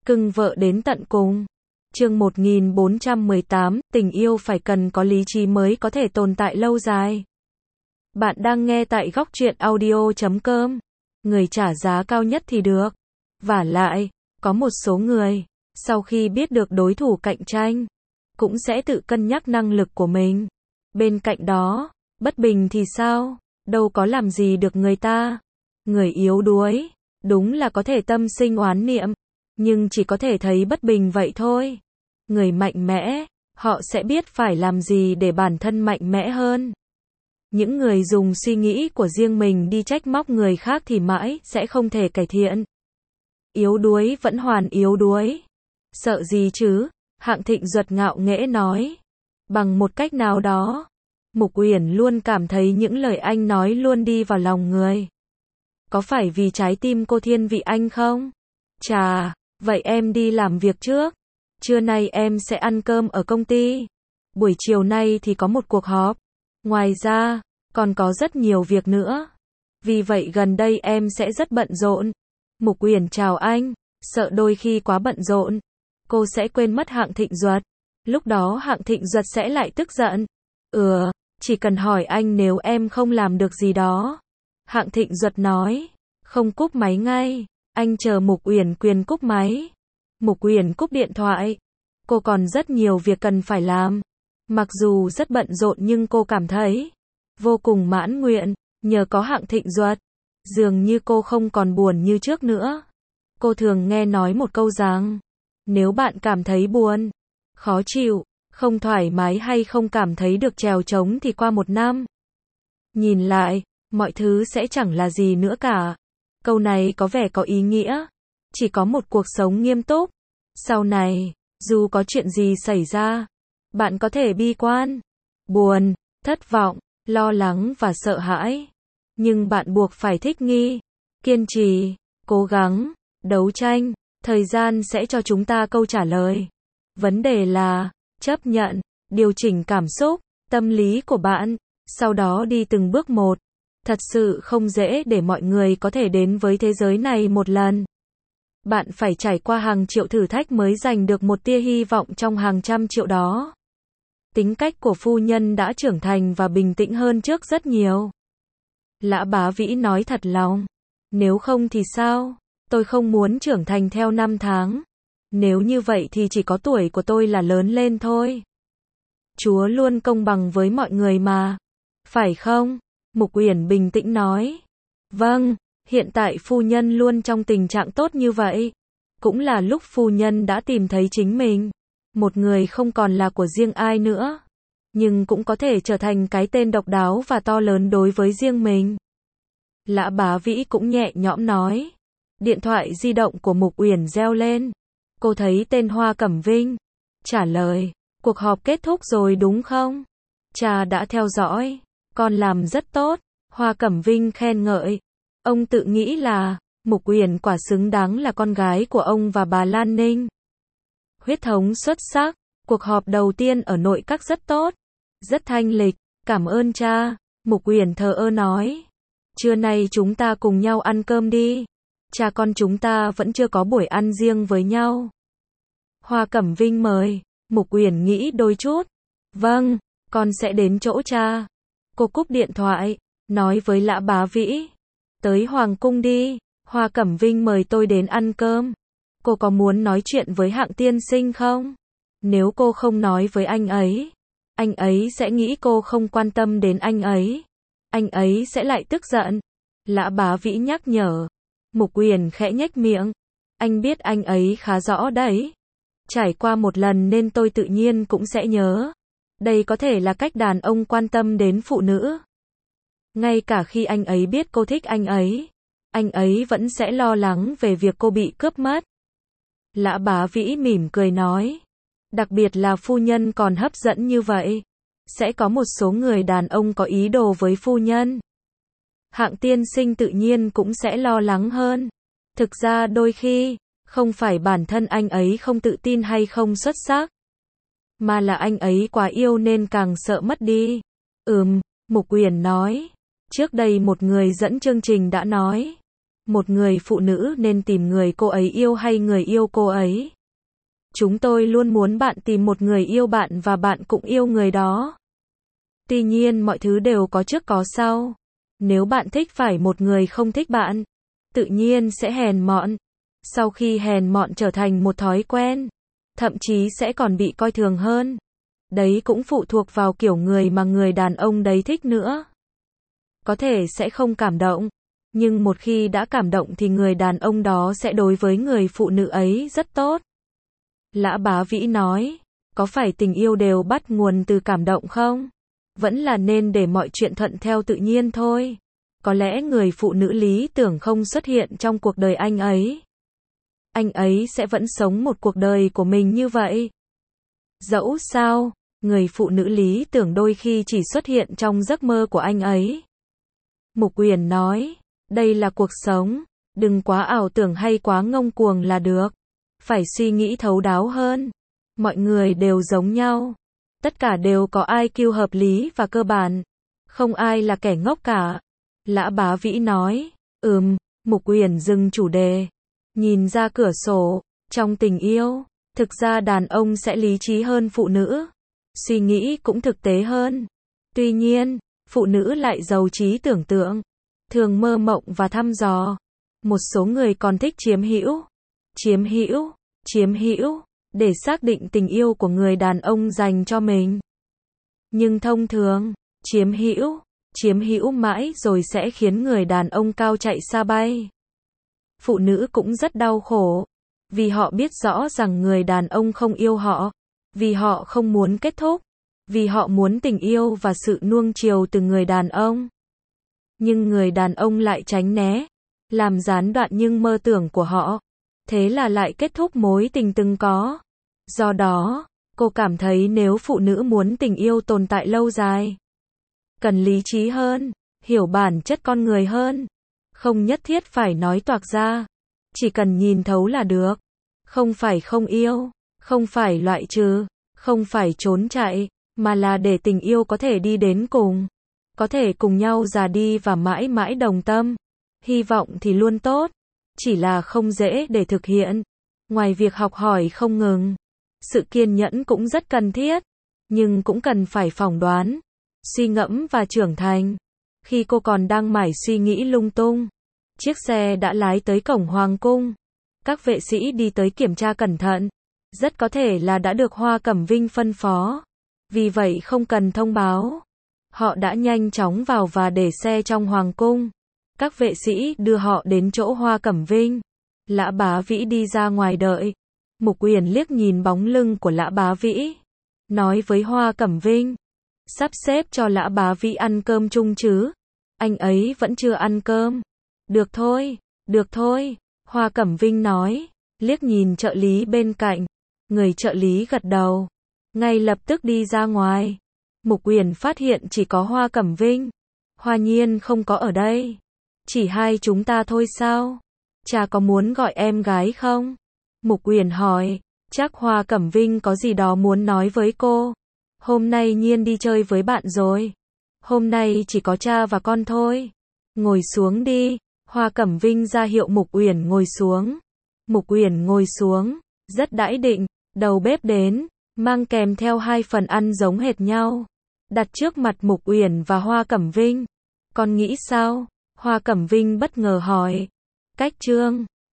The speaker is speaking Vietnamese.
Cưng vợ đến tận cùng. Chương 1418, tình yêu phải cần có lý trí mới có thể tồn tại lâu dài. Bạn đang nghe tại Góc Truyện Audio.com. Người trả giá cao nhất thì được. Vả lại, có một số người, sau khi biết được đối thủ cạnh tranh, cũng sẽ tự cân nhắc năng lực của mình. Bên cạnh đó, bất bình thì sao? Đâu có làm gì được người ta. Người yếu đuối, đúng là có thể tâm sinh oán niệm, nhưng chỉ có thể thấy bất bình vậy thôi. Người mạnh mẽ, họ sẽ biết phải làm gì để bản thân mạnh mẽ hơn. Những người dùng suy nghĩ của riêng mình đi trách móc người khác thì mãi sẽ không thể cải thiện. Yếu đuối vẫn hoàn yếu đuối. Sợ gì chứ? Hạng Thịnh Duật ngạo nghễ nói. Bằng một cách nào đó, Mục Uyển luôn cảm thấy những lời anh nói luôn đi vào lòng người. Có phải vì trái tim cô thiên vị anh không? Chà, vậy em đi làm việc trước. Trưa nay em sẽ ăn cơm ở công ty. Buổi chiều nay thì có một cuộc họp. Ngoài ra, còn có rất nhiều việc nữa. Vì vậy gần đây em sẽ rất bận rộn. Mục Uyển chào anh, sợ đôi khi quá bận rộn, cô sẽ quên mất Hạng Thịnh Duật. Lúc đó Hạng Thịnh Duật sẽ lại tức giận. Chỉ cần hỏi anh nếu em không làm được gì đó. Hạng Thịnh Duật nói, không cúp máy ngay. Anh chờ Mục Uyển quyền cúp máy. Mục Uyển cúp điện thoại. Cô còn rất nhiều việc cần phải làm. Mặc dù rất bận rộn nhưng cô cảm thấy vô cùng mãn nguyện, nhờ có Hạng Thịnh Duật. Dường như cô không còn buồn như trước nữa. Cô thường nghe nói một câu rằng, nếu bạn cảm thấy buồn, khó chịu, không thoải mái hay không cảm thấy được trèo trống thì qua một năm, nhìn lại, mọi thứ sẽ chẳng là gì nữa cả. Câu này có vẻ có ý nghĩa. Chỉ có một cuộc sống nghiêm túc. Sau này, dù có chuyện gì xảy ra, bạn có thể bi quan, buồn, thất vọng, lo lắng và sợ hãi. Nhưng bạn buộc phải thích nghi, kiên trì, cố gắng, đấu tranh. Thời gian sẽ cho chúng ta câu trả lời. Vấn đề là, chấp nhận, điều chỉnh cảm xúc, tâm lý của bạn, sau đó đi từng bước một. Thật sự không dễ để mọi người có thể đến với thế giới này một lần. Bạn phải trải qua hàng triệu thử thách mới giành được một tia hy vọng trong hàng trăm triệu đó. Tính cách của phu nhân đã trưởng thành và bình tĩnh hơn trước rất nhiều. Lã Bá Vĩ nói thật lòng. Nếu không thì sao? Tôi không muốn trưởng thành theo năm tháng. Nếu như vậy thì chỉ có tuổi của tôi là lớn lên thôi. Chúa luôn công bằng với mọi người mà. Phải không? Mục Uyển bình tĩnh nói. Vâng, hiện tại phu nhân luôn trong tình trạng tốt như vậy. Cũng là lúc phu nhân đã tìm thấy chính mình. Một người không còn là của riêng ai nữa. Nhưng cũng có thể trở thành cái tên độc đáo và to lớn đối với riêng mình. Lã Bá Vĩ cũng nhẹ nhõm nói. Điện thoại di động của Mục Uyển reo lên. Cô thấy tên Hoa Cẩm Vinh. Trả lời, cuộc họp kết thúc rồi đúng không? Cha đã theo dõi. Con làm rất tốt. Hoa Cẩm Vinh khen ngợi. Ông tự nghĩ là, Mục Uyển quả xứng đáng là con gái của ông và bà Lan Ninh. Huyết thống xuất sắc. Cuộc họp đầu tiên ở nội các rất tốt. Rất thanh lịch. Cảm ơn cha. Mục Uyển thờ ơ nói. Trưa nay chúng ta cùng nhau ăn cơm đi. Cha con chúng ta vẫn chưa có buổi ăn riêng với nhau. Hoa Cẩm Vinh mời. Mục Uyển nghĩ đôi chút. Vâng, con sẽ đến chỗ cha. Cô cúp điện thoại, nói với Lã Bá Vĩ. Tới Hoàng cung đi. Hoa Cẩm Vinh mời tôi đến ăn cơm. Cô có muốn nói chuyện với Hạng tiên sinh không? Nếu cô không nói với anh ấy sẽ nghĩ cô không quan tâm đến anh ấy sẽ lại tức giận. Lã Bá Vĩ nhắc nhở. Mục Uyển khẽ nhếch miệng. Anh biết anh ấy khá rõ đấy. Trải qua một lần nên tôi tự nhiên cũng sẽ nhớ. Đây có thể là cách đàn ông quan tâm đến phụ nữ. Ngay cả khi anh ấy biết cô thích anh ấy vẫn sẽ lo lắng về việc cô bị cướp mất. Lã Bá Vĩ mỉm cười nói. Đặc biệt là phu nhân còn hấp dẫn như vậy. Sẽ có một số người đàn ông có ý đồ với phu nhân. Hạng tiên sinh tự nhiên cũng sẽ lo lắng hơn. Thực ra đôi khi, không phải bản thân anh ấy không tự tin hay không xuất sắc, mà là anh ấy quá yêu nên càng sợ mất đi. Mục Uyển nói. Trước đây một người dẫn chương trình đã nói. Một người phụ nữ nên tìm người cô ấy yêu hay người yêu cô ấy? Chúng tôi luôn muốn bạn tìm một người yêu bạn và bạn cũng yêu người đó. Tuy nhiên mọi thứ đều có trước có sau. Nếu bạn thích phải một người không thích bạn, tự nhiên sẽ hèn mọn. Sau khi hèn mọn trở thành một thói quen, thậm chí sẽ còn bị coi thường hơn. Đấy cũng phụ thuộc vào kiểu người mà người đàn ông đấy thích nữa. Có thể sẽ không cảm động, nhưng một khi đã cảm động thì người đàn ông đó sẽ đối với người phụ nữ ấy rất tốt. Lã Bá Vĩ nói, có phải tình yêu đều bắt nguồn từ cảm động không? Vẫn là nên để mọi chuyện thuận theo tự nhiên thôi. Có lẽ người phụ nữ lý tưởng không xuất hiện trong cuộc đời anh ấy. Anh ấy sẽ vẫn sống một cuộc đời của mình như vậy. Dẫu sao, người phụ nữ lý tưởng đôi khi chỉ xuất hiện trong giấc mơ của anh ấy. Mục Uyển nói, đây là cuộc sống, đừng quá ảo tưởng hay quá ngông cuồng là được. Phải suy nghĩ thấu đáo hơn. Mọi người đều giống nhau. Tất cả đều có IQ hợp lý và cơ bản. Không ai là kẻ ngốc cả. Lã Bá Vĩ nói, Mục Uyển dừng chủ đề. Nhìn ra cửa sổ, trong tình yêu, thực ra đàn ông sẽ lý trí hơn phụ nữ. Suy nghĩ cũng thực tế hơn. Tuy nhiên, phụ nữ lại giàu trí tưởng tượng, thường mơ mộng và thăm dò. Một số người còn thích chiếm hữu, để xác định tình yêu của người đàn ông dành cho mình. Nhưng thông thường, chiếm hữu mãi rồi sẽ khiến người đàn ông cao chạy xa bay. Phụ nữ cũng rất đau khổ, vì họ biết rõ rằng người đàn ông không yêu họ, vì họ không muốn kết thúc, vì họ muốn tình yêu và sự nuông chiều từ người đàn ông. Nhưng người đàn ông lại tránh né, làm gián đoạn những mơ tưởng của họ. Thế là lại kết thúc mối tình từng có. Do đó, cô cảm thấy nếu phụ nữ muốn tình yêu tồn tại lâu dài, cần lý trí hơn, hiểu bản chất con người hơn. Không nhất thiết phải nói toạc ra, chỉ cần nhìn thấu là được. Không phải không yêu, không phải loại trừ, không phải trốn chạy, mà là để tình yêu có thể đi đến cùng. Có thể cùng nhau già đi và mãi mãi đồng tâm. Hy vọng thì luôn tốt, chỉ là không dễ để thực hiện. Ngoài việc học hỏi không ngừng, sự kiên nhẫn cũng rất cần thiết, nhưng cũng cần phải phỏng đoán, suy ngẫm và trưởng thành. Khi cô còn đang mải suy nghĩ lung tung, chiếc xe đã lái tới cổng Hoàng cung. Các vệ sĩ đi tới kiểm tra cẩn thận. Rất có thể là đã được Hoa Cẩm Vinh phân phó. Vì vậy không cần thông báo. Họ đã nhanh chóng vào và để xe trong Hoàng cung. Các vệ sĩ đưa họ đến chỗ Hoa Cẩm Vinh. Lã Bá Vĩ đi ra ngoài đợi. Mục Uyển liếc nhìn bóng lưng của Lã Bá Vĩ, nói với Hoa Cẩm Vinh, sắp xếp cho Lã Bá Vĩ ăn cơm chung chứ? Anh ấy vẫn chưa ăn cơm. Được thôi, Hoa Cẩm Vinh nói, liếc nhìn trợ lý bên cạnh. Người trợ lý gật đầu, ngay lập tức đi ra ngoài. Mục Uyển phát hiện chỉ có Hoa Cẩm Vinh, Hoa Nhiên không có ở đây. Chỉ hai chúng ta thôi sao? Cha có muốn gọi em gái không? Mục Uyển hỏi, chắc Hoa Cẩm Vinh có gì đó muốn nói với cô. Hôm nay Nhiên đi chơi với bạn rồi. Hôm nay chỉ có cha và con thôi. Ngồi xuống đi. Hoa Cẩm Vinh ra hiệu Mục Uyển ngồi xuống. Mục Uyển ngồi xuống, rất đãi định, đầu bếp đến, mang kèm theo 2 phần ăn giống hệt nhau, đặt trước mặt Mục Uyển và Hoa Cẩm Vinh. Con nghĩ sao? Hoa Cẩm Vinh bất ngờ hỏi. Cách Trương